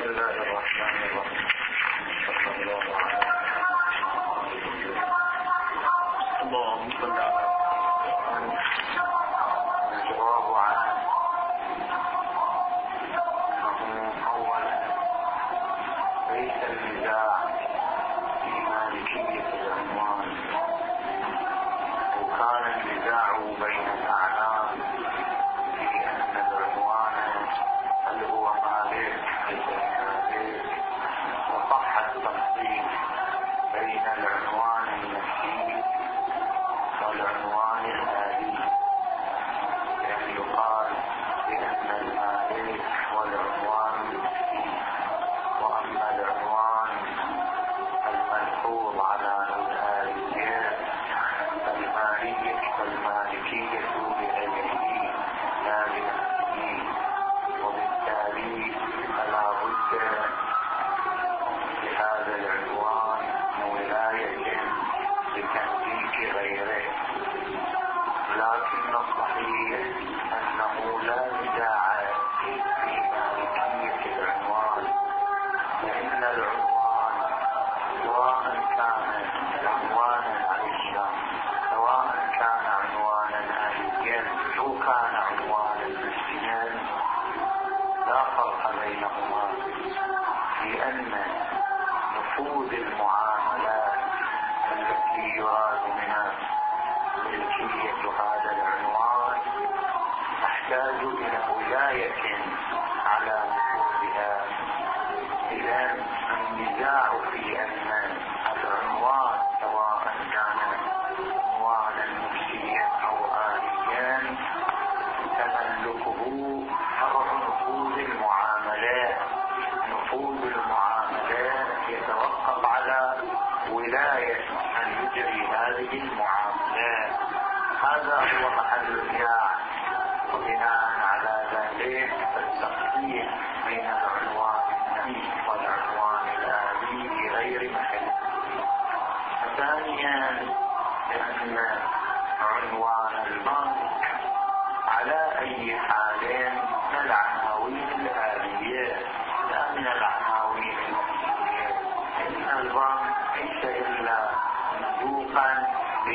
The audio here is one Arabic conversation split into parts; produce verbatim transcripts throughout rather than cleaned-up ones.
الله الرحمن الرحيم. صلى الله عليه وسلم. اللهم صل على محمد. الجواب عنه أنه أولا ليس النزاع في مالكية العنوان، وكان النزاع بين الأعلام في أن العنوان هل هو مالك ليس مالك، وصح التفصيل بين العنوان النفسي والعنوان الآلي، يعني يقال بأن المالك والعنوان النفسي، وأما العنوان الملحوظ على الآلية فالمالكية فالمالكية لغيره لا لنفسه، وبالتالي فلا بد لهذا العنوان من ولاية لتمليك غيره. لكن الصحيح أنه لا نزاع في مالكية العنوان، لأن العنوان سواء كان عنوانا عليا سواء كان عنوانا آليا أو كان عنوانا نفسيا لا فرق بينهما، لأن نفوذ المعاملات التي يراد منها ملكية هذا العنوان تحتاج إلى ولاية على نفوذها. إذن النزاع في أن العنوان سواء كان عنوانا نفسيا أو آليا تملكه فرع نفوذ المعاملات. نفوذ المعاملات يتوقف على ولاية من يجري هذه المعاملات، هذا هو محل النزاع. وبناء على ذلك التفصيل بين العنوان النفسي والعنوان الآلي غير محل. ثانيا لأن عنوان البنك على أي حال من العناوين الآلية لا من العناوين النفسية، إن البنك ليس إلا صندوقا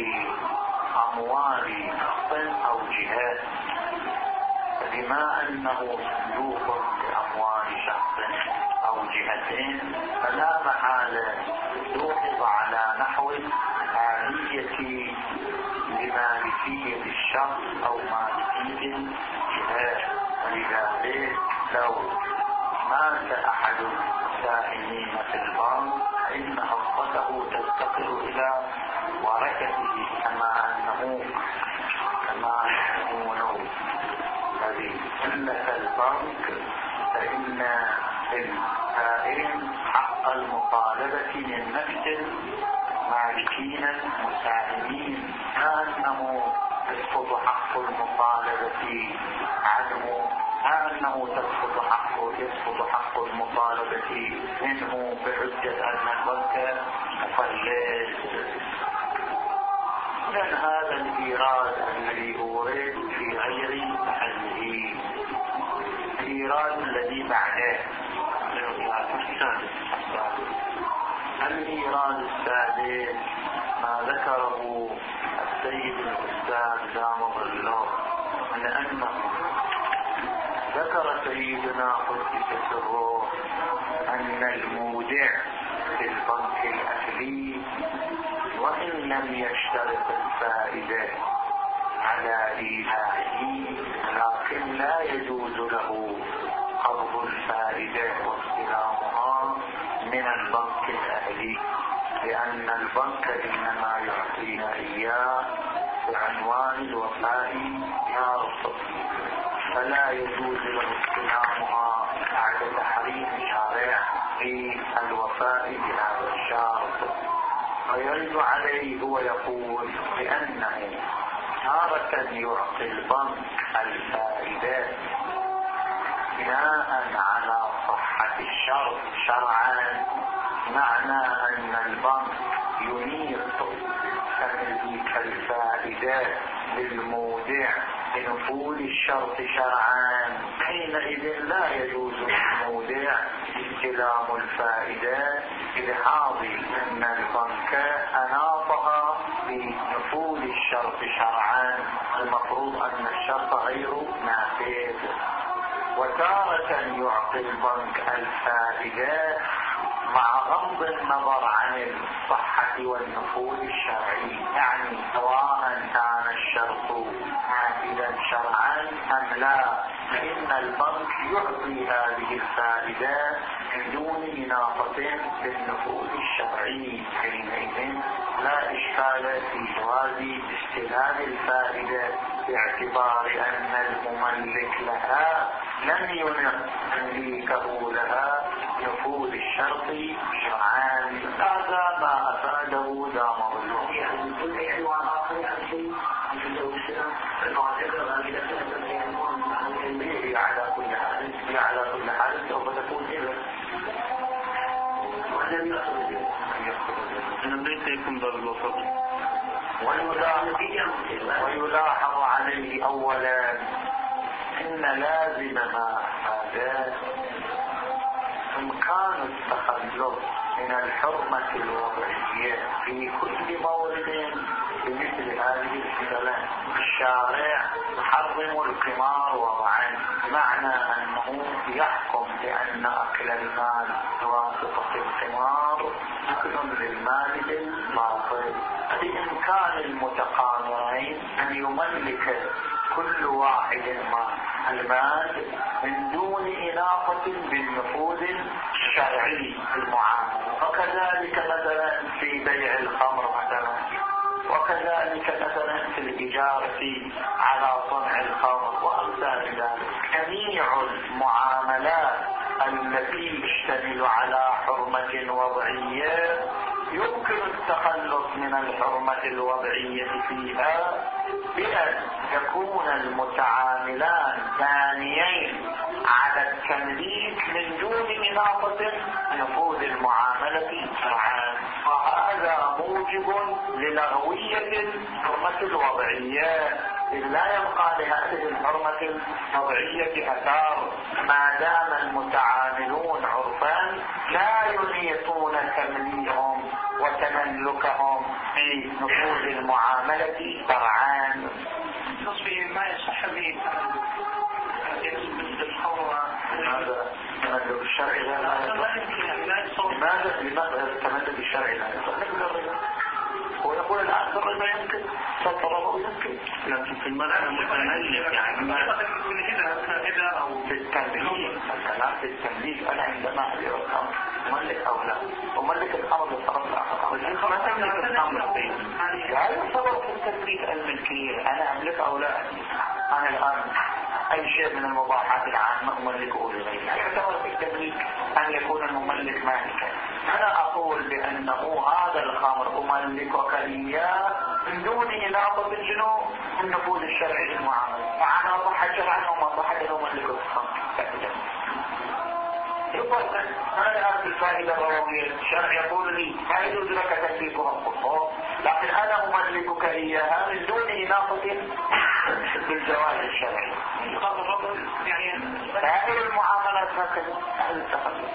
بأموال شخص أو جهات، فبما أنه صندوق بأموال شخص أو جهة فلا محالة يوقف على نحو آلية لمالكية الشخص أو مالكية الجهات. ولذلك لو مات أحد الساهمين في البنك فإن حصته تنتقل إلى ورثته، كما أنه كما أنه لو الذي ألف البنك فإن السائم حق المطالبة من نفس المالكين المساهمين، ما أنه يسقط حق المطالبة عنه، ما أنه تسقط حقه يسقط حق المطالبة منه بحجة أن البنك مفلس. من هذا الإيراد الذي أورد في غير محله. الإيراد الذي بعده الإيراد السادس ما ذكره السيد الأستاذ دام ظله، لأنه ذكر سيدنا قدس سره أن المودع في البنك الأهلي وإن لم يشترط الفائدة على إيداعه لكن لا يجوز له قبض الفائدة واستلامها من البنك الأهلي، لأن البنك إنما يعطينا إياه بعنوان الوفاء شرط، فلا يجوز له استلامها بعد تحريم الشارع في الوفاء بهذا الشرط. ويرد عليه ويقول بأنه تارة يعطي البنك الفائدة بناء على صحة الشرط شرعا، معنى أن البنك ينيط تمليك الفائدة للمودع بنفوذ الشرط شرعا، حينئذ لا يجوز للمودع استلام الفائدة بحاض أن البنك أناطها بنفوذ الشرط شرعا، المفروض أن الشرط غير نافذ. وتارة يعطي البنك الفائدة مع غض النظر عن الصحة والنفوذ الشرعي، يعني سواء كان الشرط نافذا شرعا أم لا، فإن البنك يعطي هذه الفائدة من دون مناقضة بالنفوذ الشرعي. حينئذ لا إشكال في جواز استلام الفائدة باعتبار أن المملك لها لم ينق تمليكه لها نفوذ الشرط شرعا. هذا ما أفاده دام الله. يعني كل أي عنوان آخر يعني شيء مثل السلام المعتقد غالبا على كل حال على كل حال سوف تكون إذا ولم يقصد أنا ليس يكون باب الوسط. ويلاحظ عليه أولا إن لازم ما هذا إمكان التخلص من الحرمة الوضعية في كل مورد بمثل هذه الحالات. الشارع يحرم القمار وضعا، بمعنى أنه يحكم بأن أكل المال بواسطة القمار أكل للمال بالباطل. بإمكان المتقامرين أن يملك كل واحد ما المال من دون إناقة بالنفوذ الشرعي في المعاملة. وكذلك مثلا في بيع الخمر مثلا، وكذلك مثلا في الإجارة على صنع الخمر وأمثال ذلك. جميع المعاملات التي تشتمل على حرمة وضعية يمكن التخلص من الحرمة الوضعية فيها بأن يكون المتعاملان ثانيين على التمليك من دون مناقضة نفوذ المعاملة شرعا. وهذا موجب للغوية الحرمة الوضعية، إذ لا يبقى لهذه الحرمة الوضعية أثار ما دام المتعاملون عرفا لا ينيطون تمليكهم وتملكهم في نفوذ المعاملة شرعا. تصفي ما يصح به بالخمر. هذا التملك الشرعي لا يصح. لماذا لماذا التملك الشرعي لا يصح؟ هو يقول الآن الربا يمكن سطره يمكن، لكن في المذهب المتملك يعني إذا أو بالتمليك مثلا بالتمليك. أنا عندما أبيع الخمر أملك أو لا أملك الخمر بالطرف الآخر ما تملك الخمر لا يعتبر في التمليك الملكية. أنا أملك أو لا أملك. أنا الآن أي شيء من المباحات العامة أملكه لغيري، يعتبر في التمليك أن يكون المملك مالكا. أنا أقول بأنه هذا الخمر أملكك إياه من دون إناقة الجنوب النفوذ الشرعي للمعاملة، معنا صحة شرعا وما صحة أملك الخمر. يقول أنا الآن بالفائدة الروضية الشرع يقول لي ما يجوز لك تمليكها الخمر، لكن أنا أملكك إياها من دون إناقة بالجواز الشرعي. يعني سائر المعاملات هكذا هذا التخلص.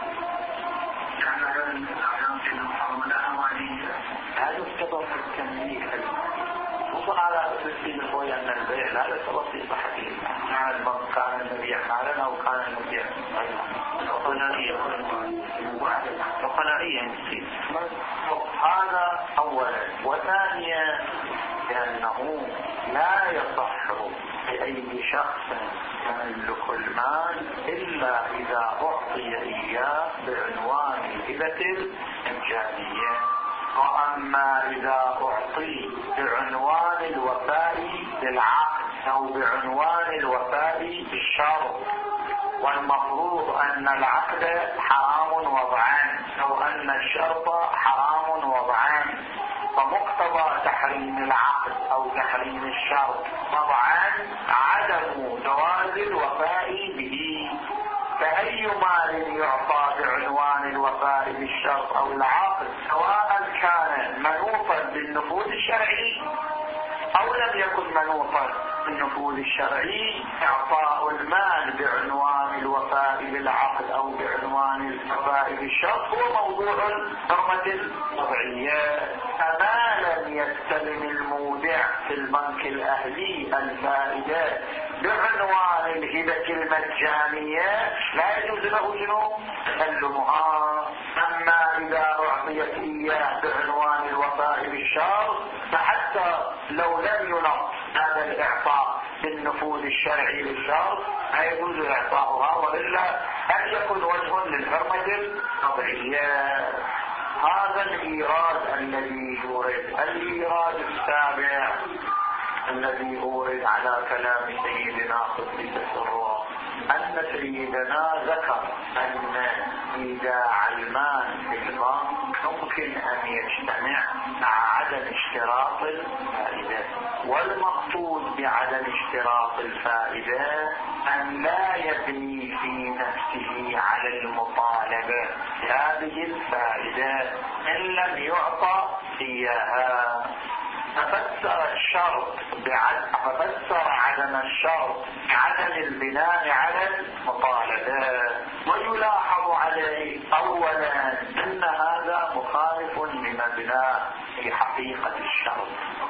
هذا يعتبر في التمليك وصل على تسليم الهوية أن البيع لا يعتبر في صحته. كان المبيع مالا أو كان المبيع وخلائية وخلائية هذا أولا. وثانيا لأنه لا يصح لأي شخص يملك المال إلا إذا أعطي إياه بعنوان الهبة المجانية. وأما إذا أعطي بعنوان الوفاء بالعقد أو بعنوان الوفاء بالشرط، والمفروض أن العقد حرام وضعان أو أن الشرط حرام وضعان، فمقتضى تحريم العقد أو تحريم الشرط وضعان عدم جواز الوفاء به. فأي مال يعطى بعنوان الوفاء بالشرط أو العقد سواء كان منوطا بالنفوذ الشرعي أو لم يكن منوطا بالنفوذ النفوذ الشرعي إعطاء المال بعنوان الوفاء بالعقد أو بعنوان الوفاء بالشرط هو موضوع الحرمة الطبيعية. فما لم يستلم المودع في البنك الأهلي الفائدة بعنوان الهبة المجانية لا يجوز له شنو؟ تسلمها. أما إذا أعطيت إياه بعنوان الوفاء بالشرط فحتى لو لم ينص هذا الإعطاء بالنفوذ الشرعي للشرط لا يجوز إعطاؤها، وإلا أن يكون وجه للحرمة الطبيعية. هذا الإيراد الذي يورد. الإيراد السابع الذي أورد على كلام سيدنا قدس سره أن سيدنا ذكر أن إيداع المال في البنك ممكن أن يجتمع مع عدم اشتراط الفائدة، والمقصود بعدم اشتراط الفائدة أن لا يبني في نفسه على المطالبة هذه الفائدة إن لم يعطى إياها. ففسر الشرط بعد ففسر عدم الشرط بعدم البناء على المطالبة. ويلاحظ عليه أولا أن هذا مخالف لمبناه في حقيقة الشرط،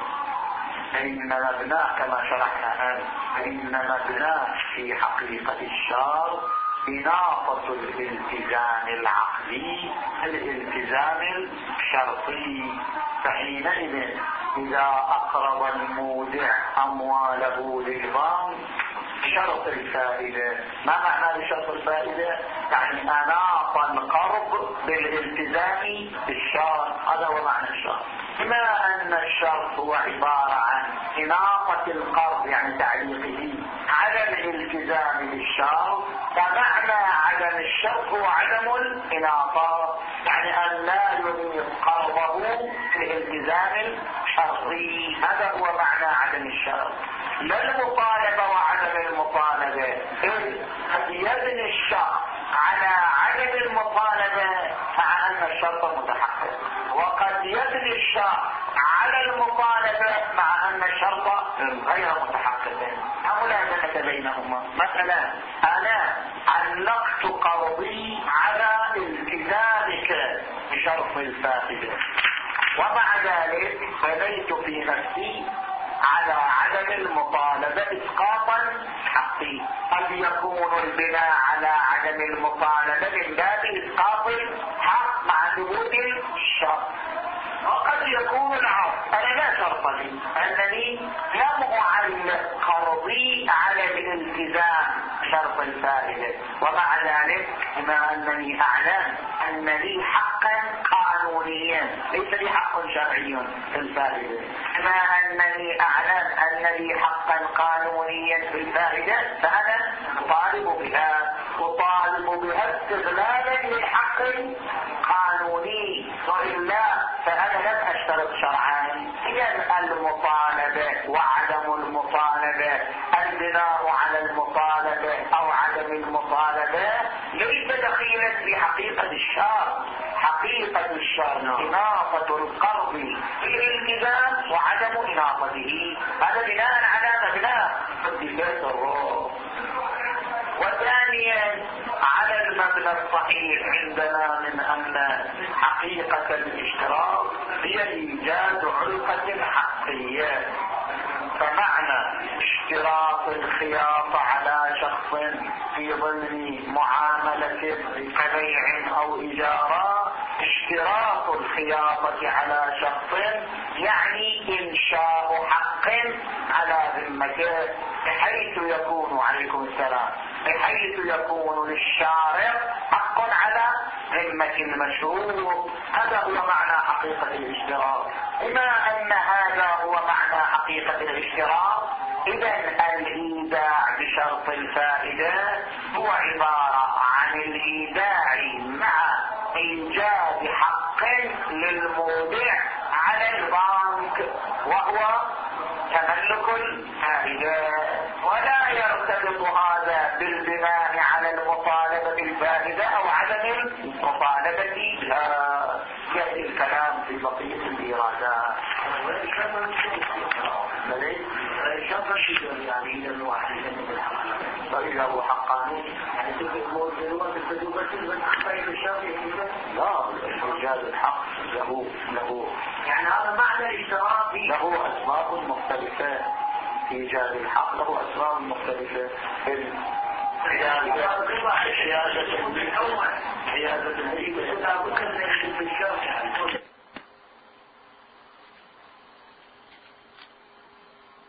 فإن مبناه كما شرحنا فإن مبناه في حقيقة الشرط إناقة الالتزام العقدي الالتزام الشرطي. فحينئذ إذا أقرض المودع أمواله للبنك شرط الفائدة، ما معنى بشرط الفائدة؟ يعني أناط القرض بالالتزام بالشرط، هذا هو معنى الشرط. بما أن الشرط هو عبارة عن إناقة القرض يعني تعليقه على الالتزام بالشرط، فمعنى عدم الشرط هو عدم الإناقة، يعني أن لا ينيق قرضه بالالتزام الشرطي. هذا هو معنى عدم الشرط، لا المطالبة وعدم المطالبة. إذ قد يبني الشرط على عدم المطالبة مع أن الشرط متحقق، وقد يبني الشرط على المطالبة مع أن الشرط غير متحقق. ملازمة بينهما. مثلا أنا علقت قرضي على التزامك بشرط الفائدة، ومع ذلك بنيت في نفسي على عدم المطالبة إسقاطا حقي. قد يكون البناء على عدم المطالبة من باب إسقاط الحق مع ثبوت الشرط، وقد يكون العرض أنا لا شرط لي أنني لم أعلق قرضي على الالتزام شرط الفائدة، ومع ذلك بما أنني أعلم أن لي حقا قانونيا ليس لي حق شرعي في الفائدة، بما أنني أعلم أن لي حقا قانونيا في الفائدة فأنا أطالب بها أطالب بها استغلالا للحق قانوني، وإلا فأنا لم أشترط شرعا. إذا المطالبة وعدم المطالبة، البناء على المطالبة أو عدم المطالبة ليس دخيلا في حقيقة الشرط. حقيقة الشرط إناقة القرض في الالتزام وعدم إناقته، هذا بناء على مبنى قدسات الروح. وثانيا على المبنى الصحيح عندنا من أن حقيقة الاشتراك هي إيجاد علقة حقية، فمعنى اشتراط الخياطة على شخص في ضمن معاملة كبيع أو إجارة، اشتراط الخياطة على شخص يعني إنشاء حق على ذمته، بحيث يكون عليكم السلام بحيث يكون للشارع حق على ذمة المشروع. هذا هو معنى حقيقة الاشتراط. بما أن هذا هو معنى حقيقة الاشتراط، إذا الإيداع بشرط الفائدة هو عبارة عن الإيداع مع إيجاد حق للمودع على البنك وهو تملك الفائدة، ولا يرتبط هذا بالبناء على المطالبة بالفائدة أو عدم المطالبة بها. يأتي الكلام في بقية الإيرادات. شرط يعني وإذا هو حقاني يعني تبقى مور دلوقتي الفدوبة تلبس خير الشافعي كده. لا رجال الحق له له يعني هذا معنى الاشتراك فيه. له أسباب مختلفة في رجال الحق، له أسباب مختلفة في حيازة حيازة حيازة الهيبة